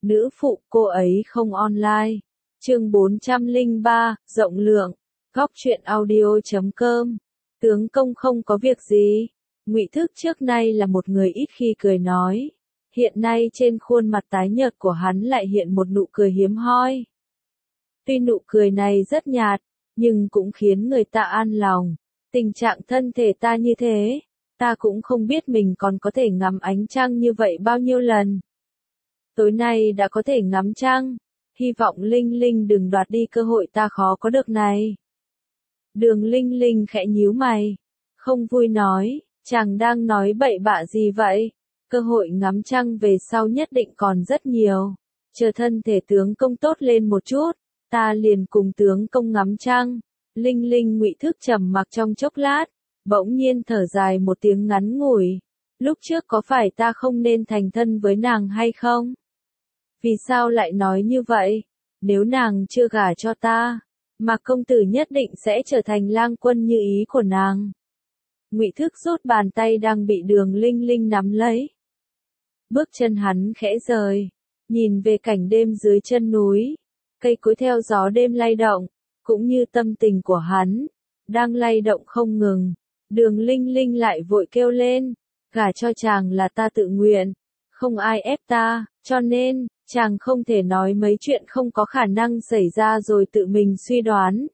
Nữ phụ cô ấy không online. Chương 403, rộng lượng. Góc truyện audio.com. Tướng công không có việc gì. Ngụy Thức trước nay là một người ít khi cười nói. Hiện nay trên khuôn mặt tái nhợt của hắn lại hiện một nụ cười hiếm hoi. Tuy nụ cười này rất nhạt, nhưng cũng khiến người ta an lòng. Tình trạng thân thể ta như thế, ta cũng không biết mình còn có thể ngắm ánh trăng như vậy bao nhiêu lần. Tối nay đã có thể ngắm trăng, hy vọng Linh Linh đừng đoạt đi cơ hội ta khó có được này. Đường Linh Linh khẽ nhíu mày, không vui nói, chàng đang nói bậy bạ gì vậy? Cơ hội ngắm trăng về sau nhất định còn rất nhiều. Chờ thân thể tướng công tốt lên một chút, ta liền cùng tướng công ngắm trăng. Linh Linh Ngụy Thức trầm mặc trong chốc lát, bỗng nhiên thở dài một tiếng ngắn ngủi. Lúc trước có phải ta không nên thành thân với nàng hay không? Vì sao lại nói như vậy? Nếu nàng chưa gả cho ta, Mạc công tử nhất định sẽ trở thành lang quân như ý của nàng. Ngụy Thức rút bàn tay đang bị Đường Linh Linh nắm lấy. Bước chân hắn khẽ rời, nhìn về cảnh đêm dưới chân núi, cây cối theo gió đêm lay động, cũng như tâm tình của hắn, đang lay động không ngừng. Đường Linh Linh lại vội kêu lên, gả cho chàng là ta tự nguyện, không ai ép ta, cho nên, chàng không thể nói mấy chuyện không có khả năng xảy ra rồi tự mình suy đoán.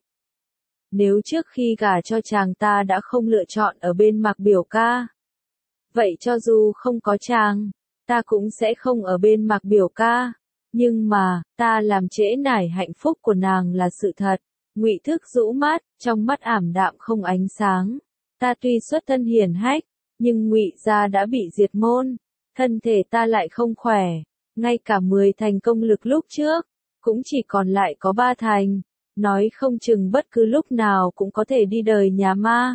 Nếu trước khi gả cho chàng ta đã không lựa chọn ở bên Mạc biểu ca, vậy cho dù không có chàng, ta cũng sẽ không ở bên Mạc biểu ca. Nhưng mà, ta làm trễ nải hạnh phúc của nàng là sự thật. Ngụy Thức rũ mắt, trong mắt ảm đạm không ánh sáng. Ta tuy xuất thân hiển hách, nhưng Ngụy gia đã bị diệt môn, thân thể ta lại không khỏe, ngay cả 10 thành công lực lúc trước, cũng chỉ còn lại có 3 thành, nói không chừng bất cứ lúc nào cũng có thể đi đời nhà ma.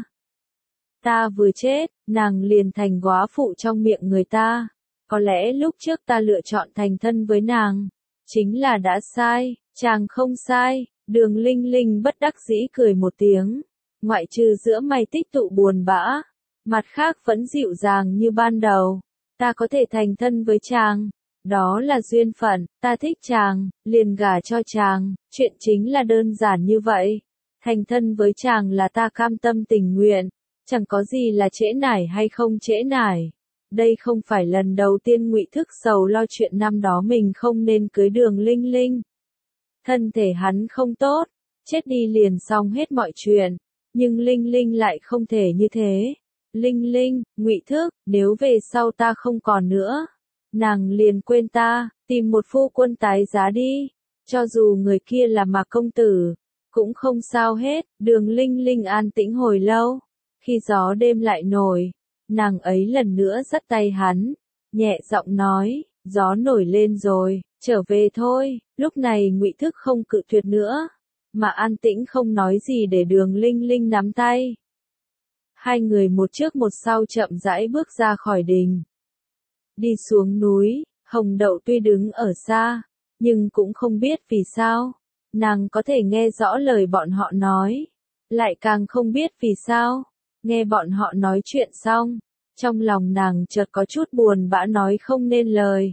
Ta vừa chết, nàng liền thành góa phụ trong miệng người ta. Có lẽ lúc trước ta lựa chọn thành thân với nàng, chính là đã sai, chàng không sai. Đường Linh Linh bất đắc dĩ cười một tiếng, ngoại trừ giữa mày tích tụ buồn bã, mặt khác vẫn dịu dàng như ban đầu. Ta có thể thành thân với chàng, đó là duyên phận, ta thích chàng, liền gả cho chàng, chuyện chính là đơn giản như vậy. Thành thân với chàng là ta cam tâm tình nguyện, chẳng có gì là trễ nải hay không trễ nải. Đây không phải lần đầu tiên Ngụy Thức sầu lo chuyện năm đó mình không nên cưới Đường Linh Linh. Thân thể hắn không tốt, chết đi liền xong hết mọi chuyện, nhưng Linh Linh lại không thể như thế. Linh Linh, Ngụy Thức, nếu về sau ta không còn nữa, nàng liền quên ta, tìm một phu quân tái giá đi, cho dù người kia là Mạc công tử, cũng không sao hết. Đường Linh Linh an tĩnh hồi lâu, khi gió đêm lại nổi, nàng ấy lần nữa dắt tay hắn, nhẹ giọng nói, gió nổi lên rồi, trở về thôi. Lúc này Ngụy Thức không cự tuyệt nữa, mà an tĩnh không nói gì để Đường Linh Linh nắm tay. Hai người một trước một sau chậm rãi bước ra khỏi đình. Đi xuống núi, Hồng Đậu tuy đứng ở xa, nhưng cũng không biết vì sao, nàng có thể nghe rõ lời bọn họ nói, lại càng không biết vì sao, nghe bọn họ nói chuyện xong, trong lòng nàng chợt có chút buồn bã nói không nên lời.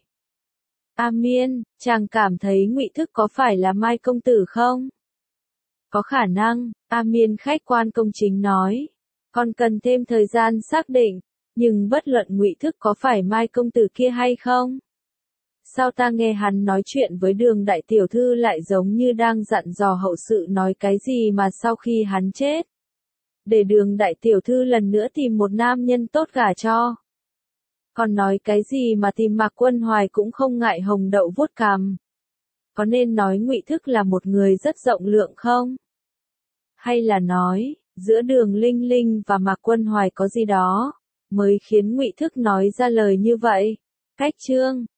A Miên, chàng cảm thấy Ngụy Thức có phải là Mai công tử không? Có khả năng, A Miên khách quan công chính nói. Còn cần thêm thời gian xác định, nhưng bất luận Ngụy Thức có phải Mai công tử kia hay không. Sao ta nghe hắn nói chuyện với Đường đại tiểu thư lại giống như đang dặn dò hậu sự nói cái gì mà sau khi hắn chết, để Đường đại tiểu thư lần nữa tìm một nam nhân tốt gả cho. Còn nói cái gì mà tìm Mạc Quân Hoài cũng không ngại. Hồng Đậu vuốt cằm. Có nên nói Ngụy Thức là một người rất rộng lượng không? Hay là nói, giữa Đường Linh Linh và Mạc Quân Hoài có gì đó, mới khiến Ngụy Thức nói ra lời như vậy? Cách chương